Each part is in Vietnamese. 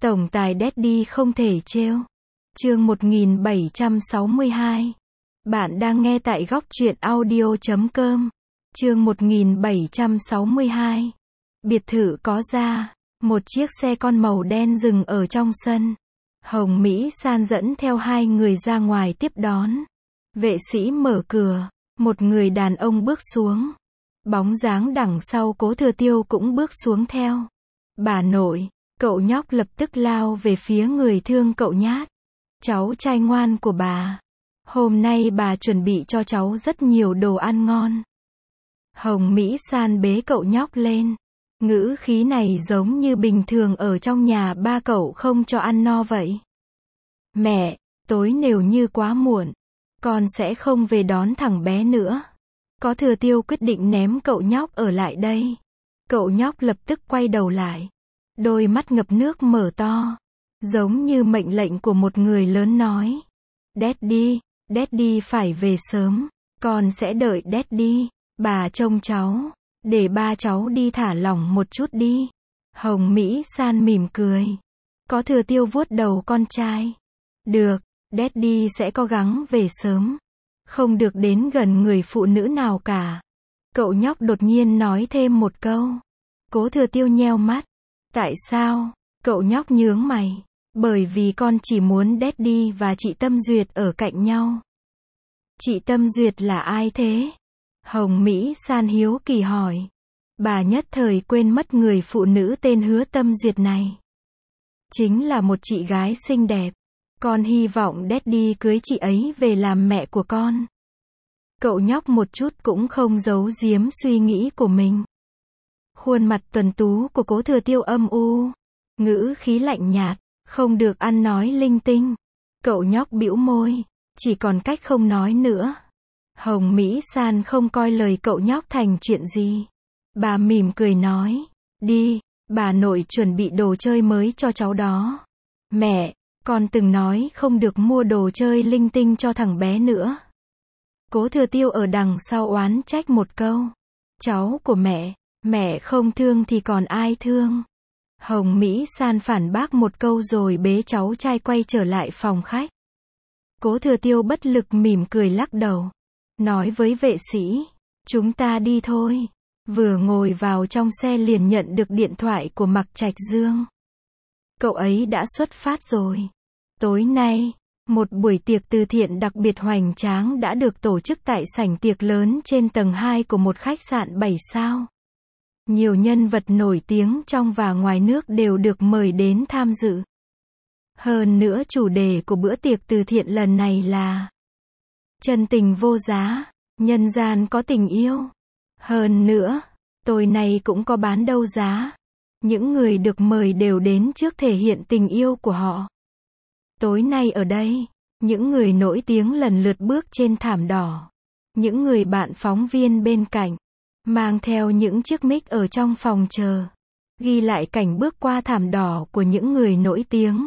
Tổng tài Daddy không thể trêu. Chương 1762. Bạn đang nghe tại góc truyện audio.com. Chương 1762. Biệt thự có ra, một chiếc xe con màu đen dừng ở trong sân. Hồng Mỹ San dẫn theo hai người ra ngoài tiếp đón. Vệ sĩ mở cửa, một người đàn ông bước xuống. Bóng dáng đằng sau Cố Thừa Tiêu cũng bước xuống theo. Bà nội, cậu nhóc lập tức lao về phía người thương cậu nhát. Cháu trai ngoan của bà. Hôm nay bà chuẩn bị cho cháu rất nhiều đồ ăn ngon. Hồng Mỹ San bế cậu nhóc lên. Ngữ khí này giống như bình thường ở trong nhà ba cậu không cho ăn no vậy. Mẹ, tối nếu như quá muộn, con sẽ không về đón thằng bé nữa. Có Thừa Tiêu quyết định ném cậu nhóc ở lại đây. Cậu nhóc lập tức quay đầu lại. Đôi mắt ngập nước mở to. Giống như mệnh lệnh của một người lớn nói. Daddy, Daddy phải về sớm. Con sẽ đợi Daddy. Bà trông cháu. Để ba cháu đi thả lỏng một chút đi. Hồng Mỹ San mỉm cười. Có Thừa Tiêu vuốt đầu con trai. Được, Daddy sẽ cố gắng về sớm. Không được đến gần người phụ nữ nào cả. Cậu nhóc đột nhiên nói thêm một câu. Cố Thừa Tiêu nheo mắt. Tại sao? Cậu nhóc nhướng mày. Bởi vì con chỉ muốn Daddy và chị Tâm Duyệt ở cạnh nhau. Chị Tâm Duyệt là ai thế? Hồng Mỹ San hiếu kỳ hỏi. Bà nhất thời quên mất người phụ nữ tên Hứa Tâm Duyệt này. Chính là một chị gái xinh đẹp. Con hy vọng Daddy cưới chị ấy về làm mẹ của con. Cậu nhóc một chút cũng không giấu giếm suy nghĩ của mình. Khuôn mặt tuấn tú của Cố Thừa Tiêu âm u. Ngữ khí lạnh nhạt. Không được ăn nói linh tinh. Cậu nhóc bĩu môi. Chỉ còn cách không nói nữa. Hồng Mỹ San không coi lời cậu nhóc thành chuyện gì. Bà mỉm cười nói. Đi, bà nội chuẩn bị đồ chơi mới cho cháu đó. Mẹ, con từng nói không được mua đồ chơi linh tinh cho thằng bé nữa. Cố Thừa Tiêu ở đằng sau oán trách một câu. Cháu của mẹ không thương thì còn ai thương. Hồng Mỹ San phản bác một câu rồi bế cháu trai quay trở lại phòng khách. Cố Thừa Tiêu bất lực mỉm cười lắc đầu. Nói với vệ sĩ. Chúng ta đi thôi. Vừa ngồi vào trong xe liền nhận được điện thoại của Mạc Trạch Dương. Cậu ấy đã xuất phát rồi. Tối nay, một buổi tiệc từ thiện đặc biệt hoành tráng đã được tổ chức tại sảnh tiệc lớn trên tầng 2 của một khách sạn 7 sao. Nhiều nhân vật nổi tiếng trong và ngoài nước đều được mời đến tham dự. Hơn nữa chủ đề của bữa tiệc từ thiện lần này là chân tình vô giá, nhân gian có tình yêu. Hơn nữa, tối nay cũng có bán đấu giá. Những người được mời đều đến trước thể hiện tình yêu của họ. Tối nay ở đây, những người nổi tiếng lần lượt bước trên thảm đỏ. Những người bạn phóng viên bên cạnh mang theo những chiếc mic ở trong phòng chờ, ghi lại cảnh bước qua thảm đỏ của những người nổi tiếng.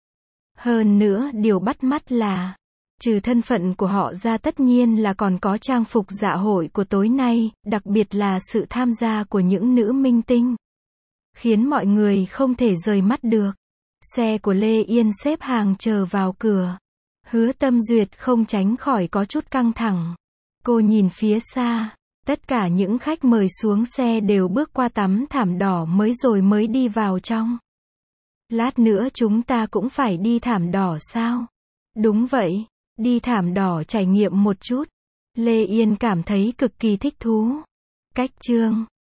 Hơn nữa điều bắt mắt là, trừ thân phận của họ ra tất nhiên là còn có trang phục dạ hội của tối nay, đặc biệt là sự tham gia của những nữ minh tinh. Khiến mọi người không thể rời mắt được. Xe của Lê Yên xếp hàng chờ vào cửa. Hứa Tâm Duyệt không tránh khỏi có chút căng thẳng. Cô nhìn phía xa. Tất cả những khách mời xuống xe đều bước qua tấm thảm đỏ mới đi vào trong. Lát nữa chúng ta cũng phải đi thảm đỏ sao? Đúng vậy, đi thảm đỏ trải nghiệm một chút. Lê Yên cảm thấy cực kỳ thích thú. Cách chương